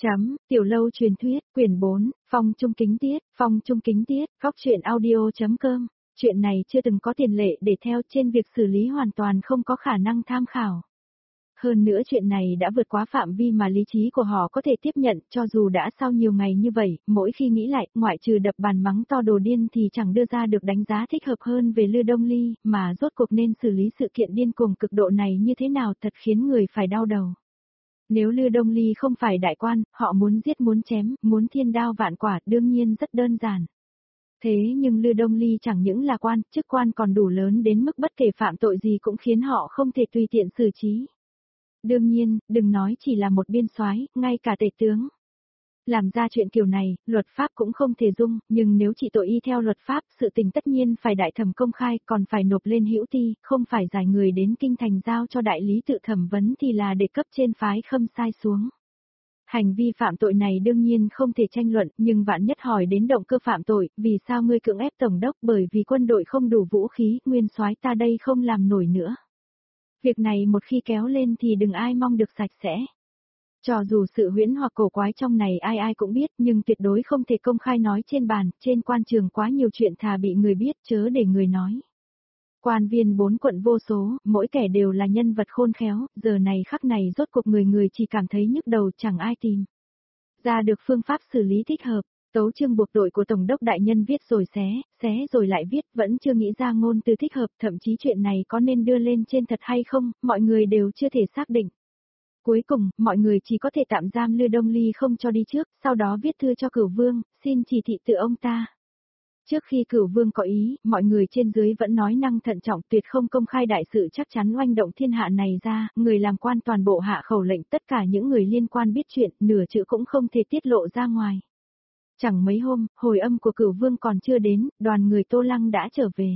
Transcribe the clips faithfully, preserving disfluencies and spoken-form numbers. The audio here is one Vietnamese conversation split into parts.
Chấm, Tiểu Lâu truyền thuyết, quyển bốn, Phong Trung Kính Tiết, Phong Trung Kính Tiết, góc truyện audio.com. Chuyện này chưa từng có tiền lệ để theo, trên việc xử lý hoàn toàn không có khả năng tham khảo. Hơn nữa chuyện này đã vượt quá phạm vi mà lý trí của họ có thể tiếp nhận, cho dù đã sau nhiều ngày như vậy, mỗi khi nghĩ lại, ngoại trừ đập bàn mắng to đồ điên thì chẳng đưa ra được đánh giá thích hợp hơn về Lư Đông Ly, mà rốt cuộc nên xử lý sự kiện điên cuồng cực độ này như thế nào thật khiến người phải đau đầu. Nếu Lư Đông Ly không phải đại quan, họ muốn giết muốn chém, muốn thiên đao vạn quả đương nhiên rất đơn giản. Thế nhưng Lư Đông Ly chẳng những là quan, chức quan còn đủ lớn đến mức bất kể phạm tội gì cũng khiến họ không thể tùy tiện xử trí. Đương nhiên, đừng nói chỉ là một biên soái, ngay cả tể tướng. Làm ra chuyện kiểu này, luật pháp cũng không thể dung, nhưng nếu trị tội y theo luật pháp, sự tình tất nhiên phải đại thẩm công khai, còn phải nộp lên hữu ti, không phải giải người đến kinh thành giao cho đại lý tự thẩm vấn thì là để cấp trên phái khâm sai xuống. Hành vi phạm tội này đương nhiên không thể tranh luận, nhưng vạn nhất hỏi đến động cơ phạm tội, vì sao ngươi cưỡng ép tổng đốc, bởi vì quân đội không đủ vũ khí, nguyên soái ta đây không làm nổi nữa. Việc này một khi kéo lên thì đừng ai mong được sạch sẽ. Cho dù sự huyễn hoặc cổ quái trong này ai ai cũng biết, nhưng tuyệt đối không thể công khai nói trên bàn, trên quan trường quá nhiều chuyện thà bị người biết chớ để người nói. Quan viên bốn quận vô số, mỗi kẻ đều là nhân vật khôn khéo, giờ này khắc này rốt cuộc người người chỉ cảm thấy nhức đầu chẳng ai tìm ra được phương pháp xử lý thích hợp. Tấu chương buộc tội của Tổng đốc đại nhân viết rồi xé, xé rồi lại viết, vẫn chưa nghĩ ra ngôn từ thích hợp, thậm chí chuyện này có nên đưa lên trên thật hay không, mọi người đều chưa thể xác định. Cuối cùng, mọi người chỉ có thể tạm giam Lư Đông Ly không cho đi trước, sau đó viết thư cho Cửu Vương, xin chỉ thị từ ông ta. Trước khi Cửu Vương có ý, mọi người trên dưới vẫn nói năng thận trọng, tuyệt không công khai đại sự chắc chắn oanh động thiên hạ này ra, người làm quan toàn bộ hạ khẩu lệnh, tất cả những người liên quan biết chuyện, nửa chữ cũng không thể tiết lộ ra ngoài. Chẳng mấy hôm, hồi âm của Cửu Vương còn chưa đến, đoàn người Tô Lăng đã trở về.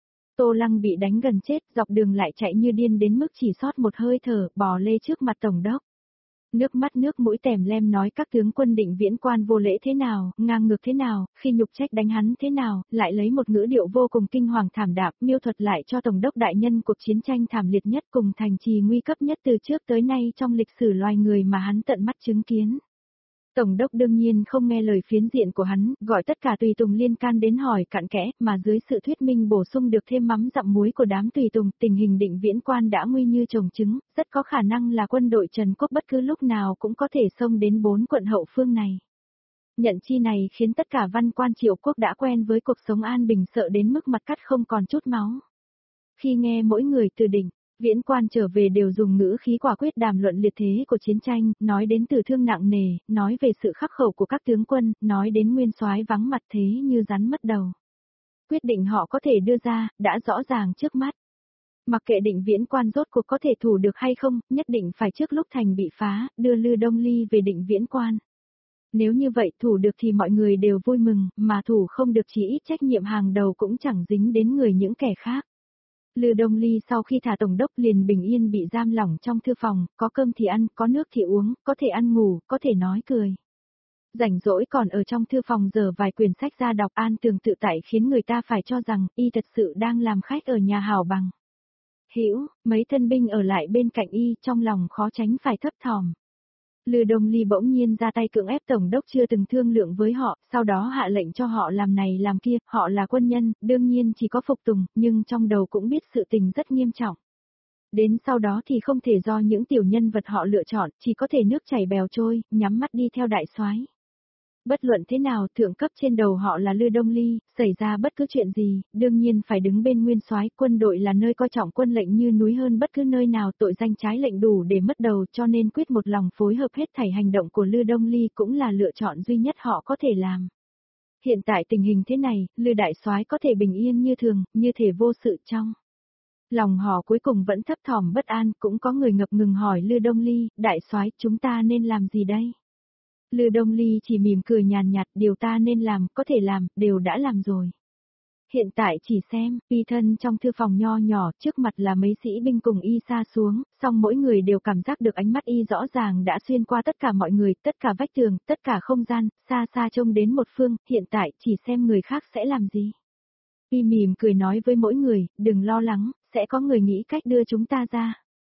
Tô Lăng bị đánh gần chết, dọc đường lại chạy như điên đến mức chỉ sót một hơi thở, bò lê trước mặt Tổng đốc. Nước mắt nước mũi tèm lem nói các tướng quân Định Viễn quan vô lễ thế nào, ngang ngược thế nào, khi nhục trách đánh hắn thế nào, lại lấy một ngữ điệu vô cùng kinh hoàng thảm đạm, miêu thuật lại cho Tổng đốc đại nhân cuộc chiến tranh thảm liệt nhất cùng thành trì nguy cấp nhất từ trước tới nay trong lịch sử loài người mà hắn tận mắt chứng kiến. Tổng đốc đương nhiên không nghe lời phiến diện của hắn, gọi tất cả tùy tùng liên can đến hỏi cặn kẽ, mà dưới sự thuyết minh bổ sung được thêm mắm dặm muối của đám tùy tùng, tình hình Định Viễn quan đã nguy như trồng trứng, rất có khả năng là quân đội Trần Quốc bất cứ lúc nào cũng có thể xông đến bốn quận hậu phương này. Nhận chi này khiến tất cả văn quan Triệu Quốc đã quen với cuộc sống an bình sợ đến mức mặt cắt không còn chút máu. Khi nghe mỗi người từ Định Viễn quan trở về đều dùng ngữ khí quả quyết đàm luận liệt thế của chiến tranh, nói đến tử thương nặng nề, nói về sự khắc khẩu của các tướng quân, nói đến nguyên soái vắng mặt thế như rắn mất đầu. Quyết định họ có thể đưa ra, đã rõ ràng trước mắt. Mặc kệ Định Viễn quan rốt cuộc có thể thủ được hay không, nhất định phải trước lúc thành bị phá, đưa Lư Đông Ly về Định Viễn quan. Nếu như vậy thủ được thì mọi người đều vui mừng, mà thủ không được chỉ ít trách nhiệm hàng đầu cũng chẳng dính đến người những kẻ khác. Lư Đông Ly sau khi thả Tổng đốc liền bình yên bị giam lỏng trong thư phòng, có cơm thì ăn, có nước thì uống, có thể ăn ngủ, có thể nói cười. Rảnh rỗi còn ở trong thư phòng giờ vài quyển sách ra đọc an tường tự tại khiến người ta phải cho rằng y thật sự đang làm khách ở nhà hào bằng. Hữu, mấy thân binh ở lại bên cạnh y trong lòng khó tránh phải thấp thỏm. Lư Đông Ly bỗng nhiên ra tay cưỡng ép Tổng đốc chưa từng thương lượng với họ, sau đó hạ lệnh cho họ làm này làm kia, họ là quân nhân, đương nhiên chỉ có phục tùng, nhưng trong đầu cũng biết sự tình rất nghiêm trọng. Đến sau đó thì không thể do những tiểu nhân vật họ lựa chọn, chỉ có thể nước chảy bèo trôi, nhắm mắt đi theo đại soái. Bất luận thế nào, thượng cấp trên đầu họ là Lư Đông Ly, xảy ra bất cứ chuyện gì, đương nhiên phải đứng bên nguyên soái, quân đội là nơi coi trọng quân lệnh như núi hơn bất cứ nơi nào, tội danh trái lệnh đủ để mất đầu, cho nên quyết một lòng phối hợp hết thảy hành động của Lư Đông Ly cũng là lựa chọn duy nhất họ có thể làm. Hiện tại tình hình thế này, Lư đại soái có thể bình yên như thường, như thể vô sự trong. Lòng họ cuối cùng vẫn thấp thỏm bất an, cũng có người ngập ngừng hỏi Lư Đông Ly, đại soái, chúng ta nên làm gì đây? Lư Đông Ly chỉ mỉm cười nhàn nhạt, điều ta nên làm, có thể làm, đều đã làm rồi. Hiện tại chỉ xem, y thân trong thư phòng nho nhỏ, trước mặt là mấy sĩ binh cùng y xa xuống, song mỗi người đều cảm giác được ánh mắt y rõ ràng đã xuyên qua tất cả mọi người, tất cả vách tường, tất cả không gian, xa xa trông đến một phương, hiện tại chỉ xem người khác sẽ làm gì. Y mỉm cười nói với mỗi người, đừng lo lắng, sẽ có người nghĩ cách đưa chúng ta ra.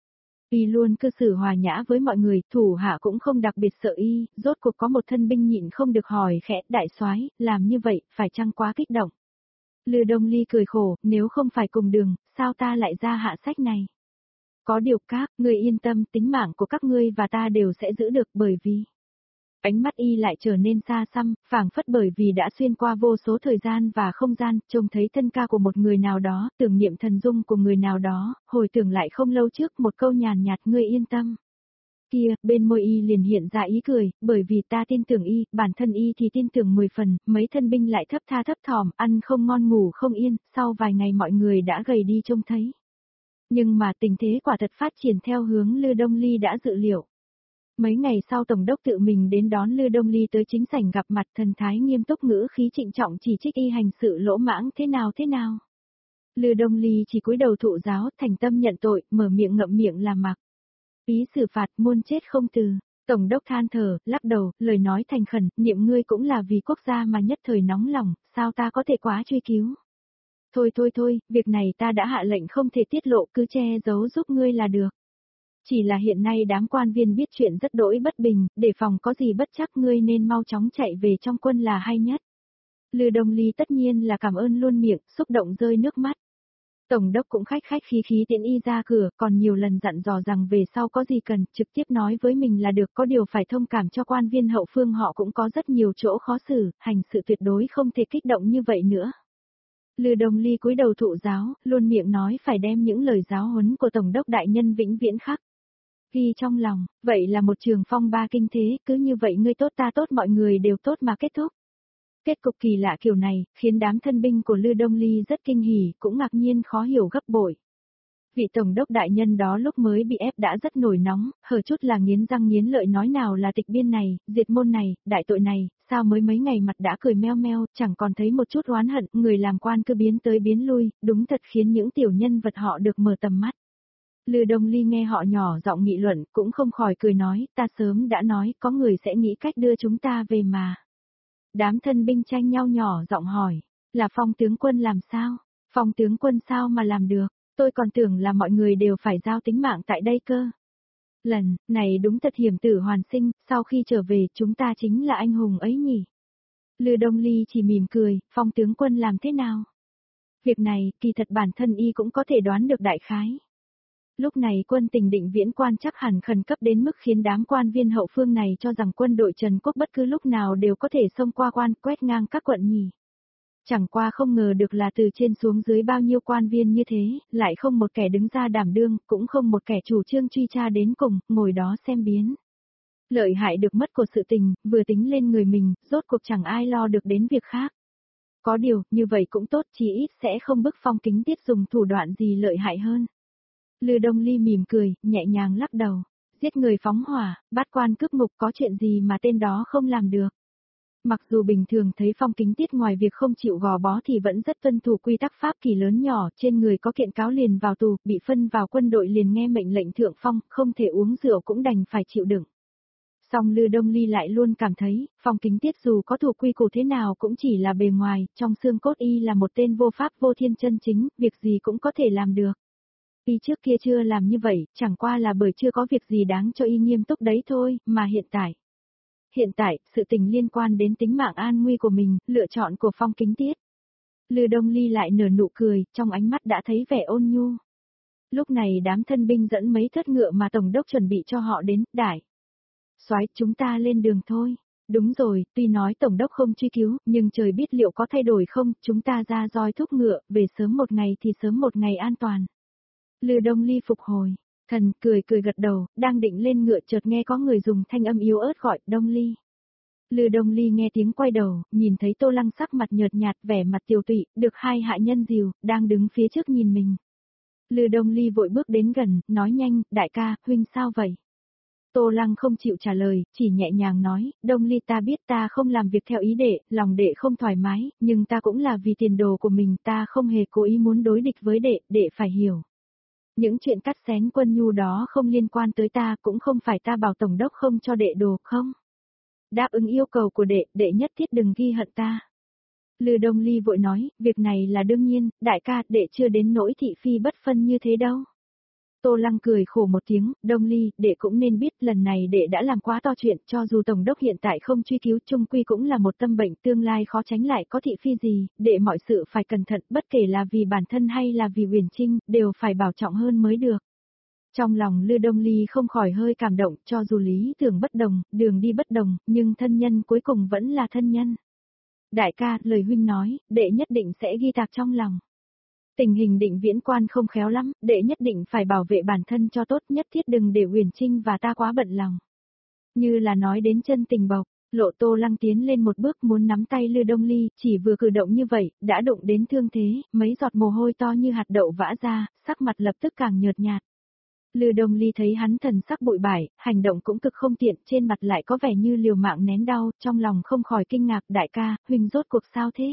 Y luôn cư xử hòa nhã với mọi người, thủ hạ cũng không đặc biệt sợ y, rốt cuộc có một thân binh nhịn không được hỏi khẽ, đại soái, làm như vậy, phải chăng quá kích động? Lư Đông Ly cười khổ, nếu không phải cùng đường, sao ta lại ra hạ sách này? Có điều các, ngươi yên tâm, tính mạng của các ngươi và ta đều sẽ giữ được bởi vì... Ánh mắt y lại trở nên xa xăm, phảng phất bởi vì đã xuyên qua vô số thời gian và không gian, trông thấy thân ca của một người nào đó, tưởng niệm thần dung của người nào đó, hồi tưởng lại không lâu trước một câu nhàn nhạt ngươi yên tâm. Kia, bên môi y liền hiện ra ý cười, bởi vì ta tin tưởng y, bản thân y thì tin tưởng mười phần, mấy thân binh lại thấp tha thấp thỏm, ăn không ngon ngủ không yên, sau vài ngày mọi người đã gầy đi trông thấy. Nhưng mà tình thế quả thật phát triển theo hướng Lư Đông Ly đã dự liệu. Mấy ngày sau Tổng đốc tự mình đến đón Lư Đông Ly tới chính sảnh gặp mặt, thần thái nghiêm túc ngữ khí trịnh trọng chỉ trích y hành sự lỗ mãng thế nào thế nào. Lư Đông Ly chỉ cúi đầu thụ giáo, thành tâm nhận tội, mở miệng ngậm miệng làm mặc. Ý xử phạt muôn chết không từ. Tổng đốc than thở, lắc đầu, lời nói thành khẩn, niệm ngươi cũng là vì quốc gia mà nhất thời nóng lòng, sao ta có thể quá truy cứu. Thôi thôi thôi, việc này ta đã hạ lệnh không thể tiết lộ, cứ che giấu giúp ngươi là được. Chỉ là hiện nay đám quan viên biết chuyện rất đỗi bất bình, để phòng có gì bất chắc ngươi nên mau chóng chạy về trong quân là hay nhất. Lư Đông Ly tất nhiên là cảm ơn luôn miệng, xúc động rơi nước mắt. Tổng đốc cũng khách khách khí khí tiễn y ra cửa, còn nhiều lần dặn dò rằng về sau có gì cần, trực tiếp nói với mình là được, có điều phải thông cảm cho quan viên hậu phương họ cũng có rất nhiều chỗ khó xử, hành sự tuyệt đối không thể kích động như vậy nữa. Lư Đông Ly cúi đầu thụ giáo, luôn miệng nói phải đem những lời giáo huấn của Tổng đốc đại nhân vĩnh viễn khắc ghi trong lòng, vậy là một trường phong ba kinh thế, cứ như vậy ngươi tốt ta tốt mọi người đều tốt mà kết thúc. Kết cục kỳ lạ kiểu này, khiến đám thân binh của Lư Đông Ly rất kinh hỉ, cũng ngạc nhiên khó hiểu gấp bội. Vị tổng đốc đại nhân đó lúc mới bị ép đã rất nổi nóng, hở chút là nghiến răng nghiến lợi nói nào là tịch biên này, diệt môn này, đại tội này, sao mới mấy ngày mặt đã cười meo meo, chẳng còn thấy một chút oán hận, người làm quan cứ biến tới biến lui, đúng thật khiến những tiểu nhân vật họ được mở tầm mắt. Lư Đông Ly nghe họ nhỏ giọng nghị luận, cũng không khỏi cười nói, ta sớm đã nói, có người sẽ nghĩ cách đưa chúng ta về mà. Đám thân binh tranh nhau nhỏ giọng hỏi, là Phong tướng quân làm sao? Phong tướng quân sao mà làm được? Tôi còn tưởng là mọi người đều phải giao tính mạng tại đây cơ. Lần này đúng thật hiểm tử hoàn sinh, sau khi trở về chúng ta chính là anh hùng ấy nhỉ? Lư Đông Ly chỉ mỉm cười, Phong tướng quân làm thế nào? Việc này, kỳ thật bản thân y cũng có thể đoán được đại khái. Lúc này quân tình Định Viễn quan chắc hẳn khẩn cấp đến mức khiến đám quan viên hậu phương này cho rằng quân đội Trần Quốc bất cứ lúc nào đều có thể xông qua quan quét ngang các quận nhỉ. Chẳng qua không ngờ được là từ trên xuống dưới bao nhiêu quan viên như thế, lại không một kẻ đứng ra đảm đương, cũng không một kẻ chủ trương truy tra đến cùng, ngồi đó xem biến. Lợi hại được mất của sự tình, vừa tính lên người mình, rốt cuộc chẳng ai lo được đến việc khác. Có điều, như vậy cũng tốt, chỉ ít sẽ không bức Phong Kính Tiết dùng thủ đoạn gì lợi hại hơn. Lư Đông Ly mỉm cười, nhẹ nhàng lắc đầu. Giết người phóng hỏa, bắt quan cướp ngục có chuyện gì mà tên đó không làm được. Mặc dù bình thường thấy Phong Kính Tiết ngoài việc không chịu gò bó thì vẫn rất tuân thủ quy tắc pháp kỷ lớn nhỏ, trên người có kiện cáo liền vào tù, bị phân vào quân đội liền nghe mệnh lệnh thượng phong, không thể uống rượu cũng đành phải chịu đựng. Song Lư Đông Ly lại luôn cảm thấy, Phong Kính Tiết dù có thủ quy củ thế nào cũng chỉ là bề ngoài, trong xương cốt y là một tên vô pháp vô thiên chân chính, việc gì cũng có thể làm được. Y trước kia chưa làm như vậy, chẳng qua là bởi chưa có việc gì đáng cho y nghiêm túc đấy thôi, mà hiện tại. Hiện tại, sự tình liên quan đến tính mạng an nguy của mình, lựa chọn của Phong Kính Tiết. Lư Đông Ly lại nở nụ cười, trong ánh mắt đã thấy vẻ ôn nhu. Lúc này đám thân binh dẫn mấy thất ngựa mà Tổng đốc chuẩn bị cho họ đến, đại. Soái, chúng ta lên đường thôi. Đúng rồi, tuy nói Tổng đốc không truy cứu, nhưng trời biết liệu có thay đổi không, chúng ta ra roi thúc ngựa, về sớm một ngày thì sớm một ngày an toàn. Lư Đông Ly phục hồi, thần cười cười gật đầu, đang định lên ngựa chợt nghe có người dùng thanh âm yếu ớt gọi, Đông Ly. Lư Đông Ly nghe tiếng quay đầu, nhìn thấy Tô Lăng sắc mặt nhợt nhạt, vẻ mặt tiều tụy, được hai hạ nhân dìu, đang đứng phía trước nhìn mình. Lư Đông Ly vội bước đến gần, nói nhanh, đại ca, huynh sao vậy? Tô Lăng không chịu trả lời, chỉ nhẹ nhàng nói, Đông Ly ta biết ta không làm việc theo ý đệ, lòng đệ không thoải mái, nhưng ta cũng là vì tiền đồ của mình, ta không hề cố ý muốn đối địch với đệ, đệ phải hiểu. Những chuyện cắt xén quân nhu đó không liên quan tới ta, cũng không phải ta bảo Tổng đốc không cho đệ đồ, không. Đáp ứng yêu cầu của đệ, đệ nhất thiết đừng ghi hận ta. Lư Đông Ly vội nói, việc này là đương nhiên, đại ca, đệ chưa đến nỗi thị phi bất phân như thế đâu. Tô Lăng cười khổ một tiếng, Đông Ly, đệ cũng nên biết lần này đệ đã làm quá to chuyện, cho dù Tổng đốc hiện tại không truy cứu chung quy cũng là một tâm bệnh tương lai khó tránh lại có thị phi gì, đệ mọi sự phải cẩn thận, bất kể là vì bản thân hay là vì Uyển Trinh, đều phải bảo trọng hơn mới được. Trong lòng Lư Đông Ly không khỏi hơi cảm động, cho dù lý tưởng bất đồng, đường đi bất đồng, nhưng thân nhân cuối cùng vẫn là thân nhân. Đại ca, lời huynh nói, đệ nhất định sẽ ghi tạc trong lòng. Tình hình Định Viễn quan không khéo lắm, đệ nhất định phải bảo vệ bản thân cho tốt, nhất thiết đừng để Uyển Trinh và ta quá bận lòng. Như là nói đến chân tình bộc, Lộ Tô Lăng tiến lên một bước muốn nắm tay Lư Đông Ly, chỉ vừa cử động như vậy, đã đụng đến thương thế, mấy giọt mồ hôi to như hạt đậu vã ra, sắc mặt lập tức càng nhợt nhạt. Lư Đông Ly thấy hắn thần sắc bụi bải, hành động cũng cực không tiện, trên mặt lại có vẻ như liều mạng nén đau, trong lòng không khỏi kinh ngạc, đại ca, huynh rốt cuộc sao thế?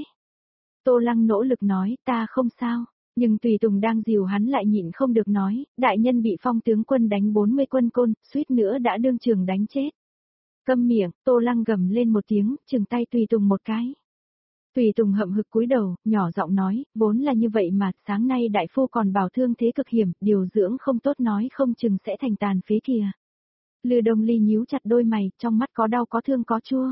Tô Lăng nỗ lực nói, ta không sao. Nhưng Tùy Tùng đang dìu hắn lại nhịn không được nói, đại nhân bị Phong tướng quân đánh bốn mươi quân côn, suýt nữa đã đương trường đánh chết. Câm miệng, Tô Lăng gầm lên một tiếng, chừng tay Tùy Tùng một cái. Tùy Tùng hậm hực cúi đầu, nhỏ giọng nói, vốn là như vậy mà, sáng nay đại phu còn bảo thương thế cực hiểm, điều dưỡng không tốt nói không chừng sẽ thành tàn phế kìa. Lư Đông Ly nhíu chặt đôi mày, trong mắt có đau có thương có chua.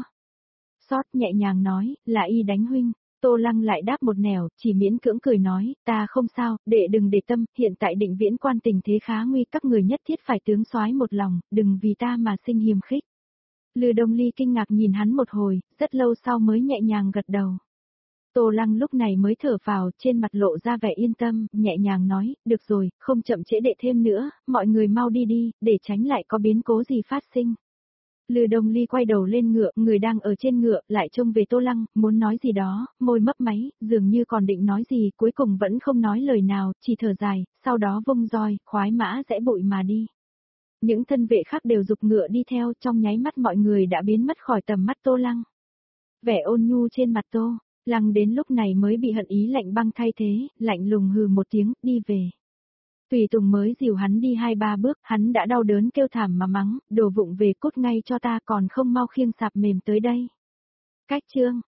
Xót nhẹ nhàng nói, là y đánh huynh. Tô Lăng lại đáp một nẻo, chỉ miễn cưỡng cười nói, ta không sao, đệ đừng để tâm, hiện tại Định Viễn quan tình thế khá nguy, các người nhất thiết phải tướng soái một lòng, đừng vì ta mà sinh hiềm khích. Lư Đông Ly kinh ngạc nhìn hắn một hồi, rất lâu sau mới nhẹ nhàng gật đầu. Tô Lăng lúc này mới thở phào, trên mặt lộ ra vẻ yên tâm, nhẹ nhàng nói, được rồi, không chậm trễ đệ thêm nữa, mọi người mau đi đi, để tránh lại có biến cố gì phát sinh. Lư Đông Ly quay đầu lên ngựa, người đang ở trên ngựa, lại trông về Tô Lăng, muốn nói gì đó, môi mấp máy, dường như còn định nói gì, cuối cùng vẫn không nói lời nào, chỉ thở dài, sau đó vung roi, khoái mã rẽ bụi mà đi. Những thân vệ khác đều giục ngựa đi theo, trong nháy mắt mọi người đã biến mất khỏi tầm mắt Tô Lăng. Vẻ ôn nhu trên mặt Tô Lăng đến lúc này mới bị hận ý lạnh băng thay thế, lạnh lùng hừ một tiếng, đi về. Tùy Tùng mới dìu hắn đi hai ba bước, hắn đã đau đớn kêu thảm mà mắng, đồ vụng về cút ngay cho ta, còn không mau khiêng sạp mềm tới đây. Cách chương